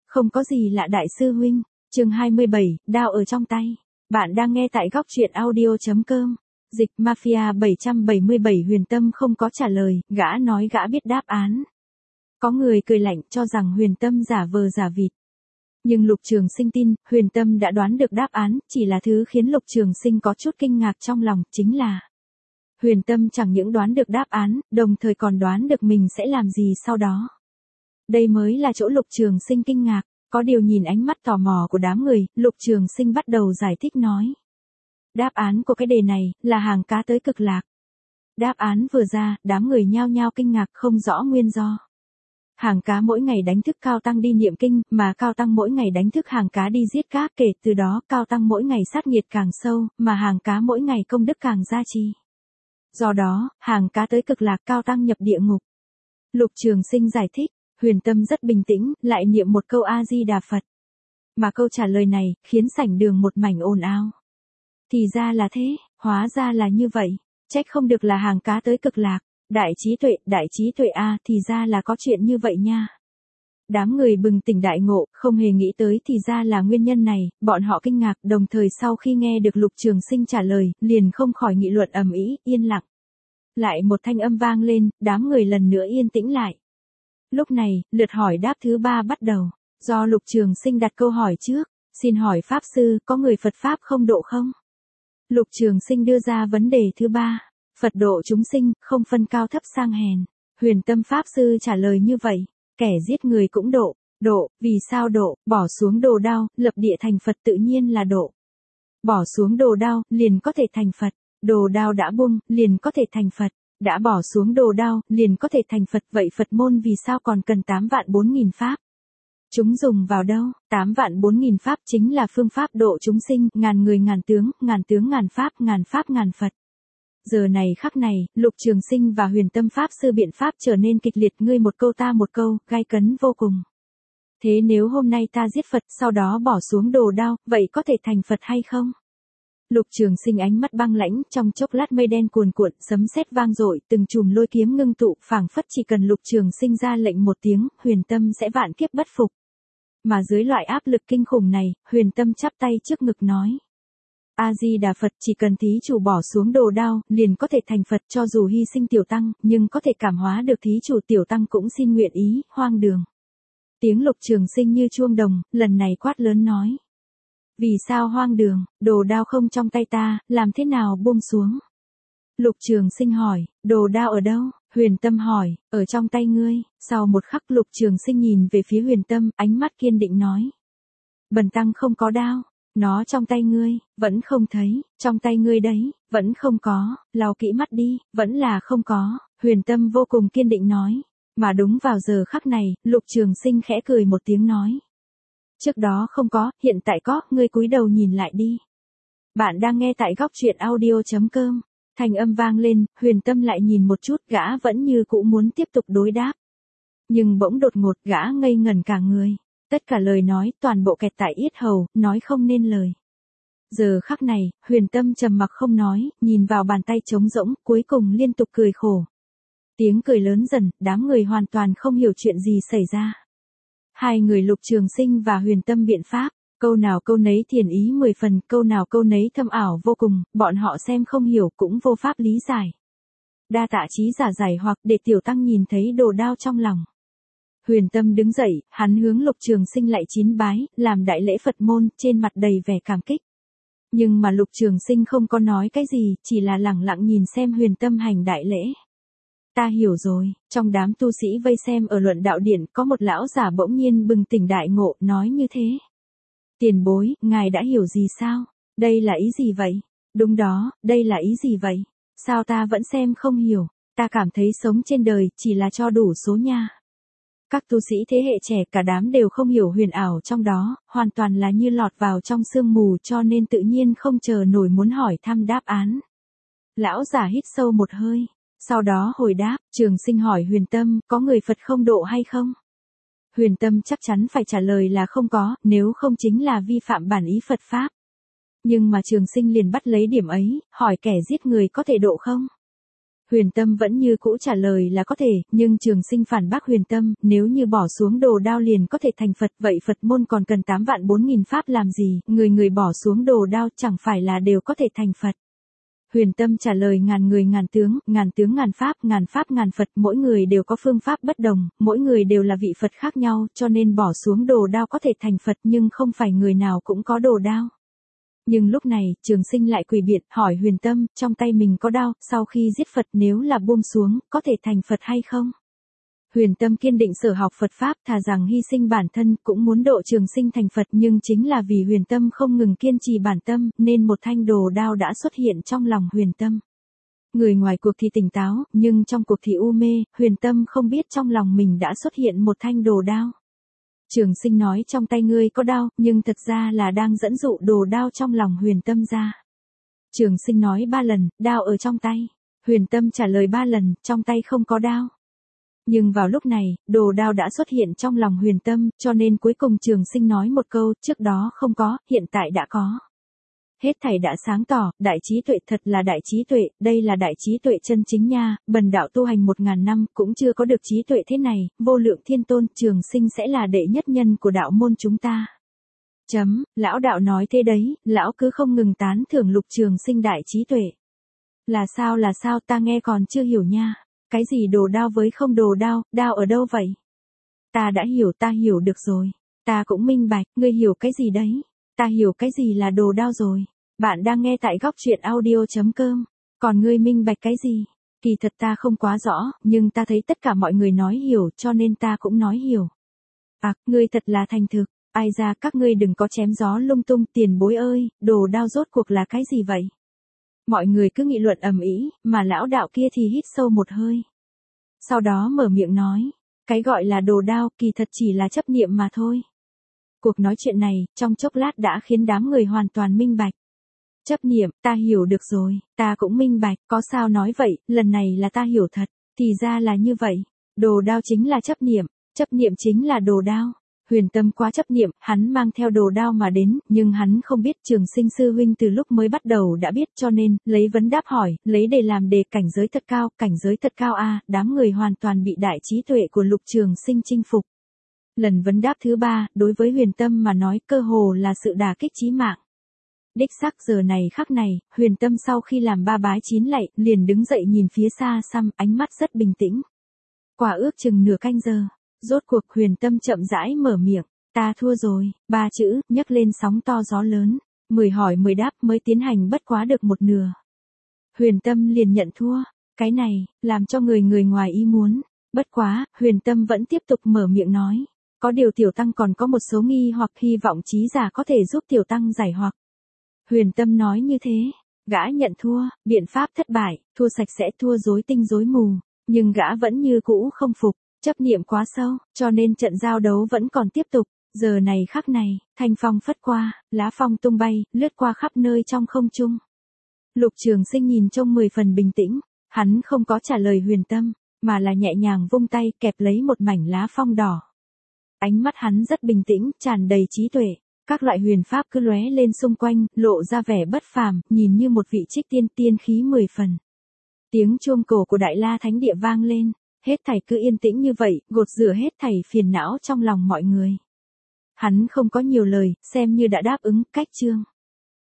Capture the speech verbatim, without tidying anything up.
Không có gì lạ đại sư huynh. Chương hai mươi bảy, đao ở trong tay. Bạn đang nghe tại góc truyện audio chấm com. Dịch Mafia bảy trăm bảy mươi bảy Huyền Tâm không có trả lời, gã nói gã biết đáp án. Có người cười lạnh cho rằng Huyền Tâm giả vờ giả vịt. Nhưng Lục Trường Sinh tin, Huyền Tâm đã đoán được đáp án, chỉ là thứ khiến Lục Trường Sinh có chút kinh ngạc trong lòng, chính là Huyền Tâm chẳng những đoán được đáp án, đồng thời còn đoán được mình sẽ làm gì sau đó. Đây mới là chỗ Lục Trường Sinh kinh ngạc, có điều nhìn ánh mắt tò mò của đám người, Lục Trường Sinh bắt đầu giải thích nói. Đáp án của cái đề này, là hàng cá tới cực lạc. Đáp án vừa ra, đám người nhao nhao kinh ngạc không rõ nguyên do. Hàng cá mỗi ngày đánh thức Cao Tăng đi niệm kinh, mà Cao Tăng mỗi ngày đánh thức hàng cá đi giết cá, kể từ đó Cao Tăng mỗi ngày sát nghiệt càng sâu, mà hàng cá mỗi ngày công đức càng gia trì. Do đó, hàng cá tới cực lạc Cao Tăng nhập địa ngục. Lục Trường Sinh giải thích, Huyền Tâm rất bình tĩnh, lại niệm một câu A-di-đà Phật. Mà câu trả lời này, khiến sảnh đường một mảnh ồn ào. Thì ra là thế, hóa ra là như vậy, trách không được là hàng cá tới cực lạc. Đại trí tuệ, đại trí tuệ a, thì ra là có chuyện như vậy nha. Đám người bừng tỉnh đại ngộ, không hề nghĩ tới thì ra là nguyên nhân này, bọn họ kinh ngạc, đồng thời sau khi nghe được Lục Trường Sinh trả lời, liền không khỏi nghị luận ầm ĩ, yên lặng. Lại một thanh âm vang lên, đám người lần nữa yên tĩnh lại. Lúc này, lượt hỏi đáp thứ ba bắt đầu, do Lục Trường Sinh đặt câu hỏi trước, xin hỏi Pháp Sư, có người Phật Pháp không độ không? Lục Trường Sinh đưa ra vấn đề thứ ba. Phật độ chúng sinh, không phân cao thấp sang hèn. Huyền Tâm Pháp Sư trả lời như vậy, kẻ giết người cũng độ, độ, vì sao độ, bỏ xuống đồ đao, lập địa thành Phật tự nhiên là độ. Bỏ xuống đồ đao, liền có thể thành Phật, đồ đao đã buông, liền có thể thành Phật, đã bỏ xuống đồ đao, liền có thể thành Phật, vậy Phật môn vì sao còn cần tám vạn bốn nghìn Pháp? Chúng dùng vào đâu? tám vạn bốn nghìn Pháp chính là phương pháp độ chúng sinh, ngàn người ngàn tướng, ngàn tướng ngàn Pháp, ngàn Pháp ngàn Phật. Giờ này khắc này, Lục Trường Sinh và Huyền Tâm Pháp Sư biện pháp trở nên kịch liệt, ngươi một câu ta một câu, gai cấn vô cùng. Thế nếu hôm nay ta giết Phật, sau đó bỏ xuống đồ đao, vậy có thể thành Phật hay không? Lục Trường Sinh ánh mắt băng lãnh, trong chốc lát mây đen cuồn cuộn, sấm sét vang dội, từng chùm lôi kiếm ngưng tụ, phảng phất chỉ cần Lục Trường Sinh ra lệnh một tiếng, Huyền Tâm sẽ vạn kiếp bất phục. Mà dưới loại áp lực kinh khủng này, Huyền Tâm chắp tay trước ngực nói. A-di-đà Phật, chỉ cần thí chủ bỏ xuống đồ đao, liền có thể thành Phật, cho dù hy sinh tiểu tăng, nhưng có thể cảm hóa được thí chủ, tiểu tăng cũng xin nguyện ý, hoang đường. Tiếng Lục Trường Sinh như chuông đồng, lần này quát lớn nói. Vì sao hoang đường, đồ đao không trong tay ta, làm thế nào buông xuống? Lục Trường Sinh hỏi, đồ đao ở đâu? Huyền Tâm hỏi, ở trong tay ngươi. Sau một khắc Lục Trường Sinh nhìn về phía Huyền Tâm, ánh mắt kiên định nói. Bần tăng không có đao. Nó trong tay ngươi, vẫn không thấy, trong tay ngươi đấy, vẫn không có, lau kỹ mắt đi, vẫn là không có, Huyền Tâm vô cùng kiên định nói. Mà đúng vào giờ khắc này, Lục Trường Sinh khẽ cười một tiếng nói. Trước đó không có, hiện tại có, ngươi cúi đầu nhìn lại đi. Bạn đang nghe tại góc truyện audio chấm com, thanh âm vang lên, Huyền Tâm lại nhìn một chút, gã vẫn như cũ muốn tiếp tục đối đáp. Nhưng bỗng đột ngột gã ngây ngẩn cả người. Tất cả lời nói, toàn bộ kẹt tại yết hầu, nói không nên lời. Giờ khắc này, Huyền Tâm trầm mặc không nói, nhìn vào bàn tay trống rỗng, cuối cùng liên tục cười khổ. Tiếng cười lớn dần, đám người hoàn toàn không hiểu chuyện gì xảy ra. Hai người Lục Trường Sinh và Huyền Tâm biện pháp, câu nào câu nấy thiền ý mười phần, câu nào câu nấy thâm ảo vô cùng, bọn họ xem không hiểu cũng vô pháp lý giải. Đa tạ trí giả giải hoặc để tiểu tăng nhìn thấy đồ đao trong lòng. Huyền Tâm đứng dậy, hắn hướng Lục Trường Sinh lạy chín bái, làm đại lễ Phật môn, trên mặt đầy vẻ cảm kích. Nhưng mà Lục Trường Sinh không có nói cái gì, chỉ là lẳng lặng nhìn xem Huyền Tâm hành đại lễ. Ta hiểu rồi, trong đám tu sĩ vây xem ở luận đạo điện, có một lão giả bỗng nhiên bừng tỉnh đại ngộ, nói như thế. Tiền bối, ngài đã hiểu gì sao? Đây là ý gì vậy? Đúng đó, đây là ý gì vậy? Sao ta vẫn xem không hiểu? Ta cảm thấy sống trên đời, chỉ là cho đủ số nha. Các tu sĩ thế hệ trẻ cả đám đều không hiểu huyền ảo trong đó, hoàn toàn là như lọt vào trong sương mù, cho nên tự nhiên không chờ nổi muốn hỏi thăm đáp án. Lão giả hít sâu một hơi, sau đó hồi đáp, Trường Sinh hỏi Huyền Tâm, có người Phật không độ hay không? Huyền Tâm chắc chắn phải trả lời là không có, nếu không chính là vi phạm bản ý Phật Pháp. Nhưng mà Trường Sinh liền bắt lấy điểm ấy, hỏi kẻ giết người có thể độ không? Huyền Tâm vẫn như cũ trả lời là có thể, nhưng Trường Sinh phản bác Huyền Tâm, nếu như bỏ xuống đồ đao liền có thể thành Phật, vậy Phật môn còn cần tám vạn bốn nghìn pháp làm gì, người người bỏ xuống đồ đao chẳng phải là đều có thể thành Phật. Huyền Tâm trả lời ngàn người ngàn tướng, ngàn tướng ngàn pháp, ngàn pháp ngàn Phật, mỗi người đều có phương pháp bất đồng, mỗi người đều là vị Phật khác nhau, cho nên bỏ xuống đồ đao có thể thành Phật nhưng không phải người nào cũng có đồ đao. Nhưng lúc này, Trường Sinh lại quỳ biện, hỏi Huyền Tâm, trong tay mình có đao, sau khi giết Phật nếu là buông xuống, có thể thành Phật hay không? Huyền Tâm kiên định sở học Phật Pháp, thà rằng hy sinh bản thân, cũng muốn độ Trường Sinh thành Phật, nhưng chính là vì Huyền Tâm không ngừng kiên trì bản tâm, nên một thanh đồ đao đã xuất hiện trong lòng Huyền Tâm. Người ngoài cuộc thì tỉnh táo, nhưng trong cuộc thì u mê, Huyền Tâm không biết trong lòng mình đã xuất hiện một thanh đồ đao. Trường Sinh nói trong tay ngươi có đao, nhưng thật ra là đang dẫn dụ đồ đao trong lòng Huyền Tâm ra. Trường Sinh nói ba lần, đao ở trong tay. Huyền Tâm trả lời ba lần, trong tay không có đao. Nhưng vào lúc này, đồ đao đã xuất hiện trong lòng Huyền Tâm, cho nên cuối cùng Trường Sinh nói một câu, trước đó không có, hiện tại đã có. Hết thảy đã sáng tỏ, đại trí tuệ thật là đại trí tuệ, đây là đại trí tuệ chân chính nha, bần đạo tu hành một ngàn năm cũng chưa có được trí tuệ thế này, vô lượng thiên tôn, Trường Sinh sẽ là đệ nhất nhân của đạo môn chúng ta. Chấm, lão đạo nói thế đấy, lão cứ không ngừng tán thưởng Lục Trường Sinh đại trí tuệ. Là sao là sao ta nghe còn chưa hiểu nha, cái gì đồ đao với không đồ đao, đao ở đâu vậy? Ta đã hiểu ta hiểu được rồi, ta cũng minh bạch, ngươi hiểu cái gì đấy? Ta hiểu cái gì là đồ đao rồi. Bạn đang nghe tại góc truyện audio chấm com. Còn ngươi minh bạch cái gì? Kỳ thật ta không quá rõ, nhưng ta thấy tất cả mọi người nói hiểu cho nên ta cũng nói hiểu. À, ngươi thật là thành thực. Ai ra các ngươi đừng có chém gió lung tung, tiền bối ơi, đồ đao rốt cuộc là cái gì vậy? Mọi người cứ nghị luận ầm ĩ, mà lão đạo kia thì hít sâu một hơi. Sau đó mở miệng nói, cái gọi là đồ đao kỳ thật chỉ là chấp niệm mà thôi. Cuộc nói chuyện này, trong chốc lát đã khiến đám người hoàn toàn minh bạch. Chấp niệm, ta hiểu được rồi, ta cũng minh bạch, có sao nói vậy, lần này là ta hiểu thật, thì ra là như vậy. Đồ đao chính là chấp niệm, chấp niệm chính là đồ đao. Huyền Tâm quá chấp niệm, hắn mang theo đồ đao mà đến, nhưng hắn không biết Trường Sinh sư huynh từ lúc mới bắt đầu đã biết cho nên, lấy vấn đáp hỏi, lấy để làm đề cảnh giới thật cao, cảnh giới thật cao a à, đám người hoàn toàn bị đại trí tuệ của Lục Trường Sinh chinh phục. Lần vấn đáp thứ ba, đối với Huyền Tâm mà nói cơ hồ là sự đả kích chí mạng. Đích xác giờ này khắc này, Huyền Tâm sau khi làm ba bái chín lạy, liền đứng dậy nhìn phía xa xăm, ánh mắt rất bình tĩnh. Quả ước chừng nửa canh giờ, rốt cuộc Huyền Tâm chậm rãi mở miệng, ta thua rồi, ba chữ, nhấc lên sóng to gió lớn, mười hỏi mười đáp mới tiến hành bất quá được một nửa. Huyền Tâm liền nhận thua, cái này, làm cho người người ngoài ý muốn, bất quá, Huyền Tâm vẫn tiếp tục mở miệng nói. Có điều tiểu tăng còn có một số nghi hoặc hy vọng trí giả có thể giúp tiểu tăng giải hoặc. Huyền Tâm nói như thế, gã nhận thua, biện pháp thất bại, thua sạch sẽ thua rối tinh rối mù, nhưng gã vẫn như cũ không phục, chấp niệm quá sâu, cho nên trận giao đấu vẫn còn tiếp tục. Giờ này khắc này, thanh phong phất qua, lá phong tung bay, lướt qua khắp nơi trong không trung. Lục Trường Sinh nhìn trông mười phần bình tĩnh, hắn không có trả lời Huyền Tâm, mà là nhẹ nhàng vung tay kẹp lấy một mảnh lá phong đỏ. Ánh mắt hắn rất bình tĩnh, tràn đầy trí tuệ, các loại huyền pháp cứ lóe lên xung quanh, lộ ra vẻ bất phàm, nhìn như một vị trích tiên tiên khí mười phần. Tiếng chuông cổ của Đại La Thánh Địa vang lên, hết thảy cứ yên tĩnh như vậy, gột rửa hết thảy phiền não trong lòng mọi người. Hắn không có nhiều lời, xem như đã đáp ứng, cách chương.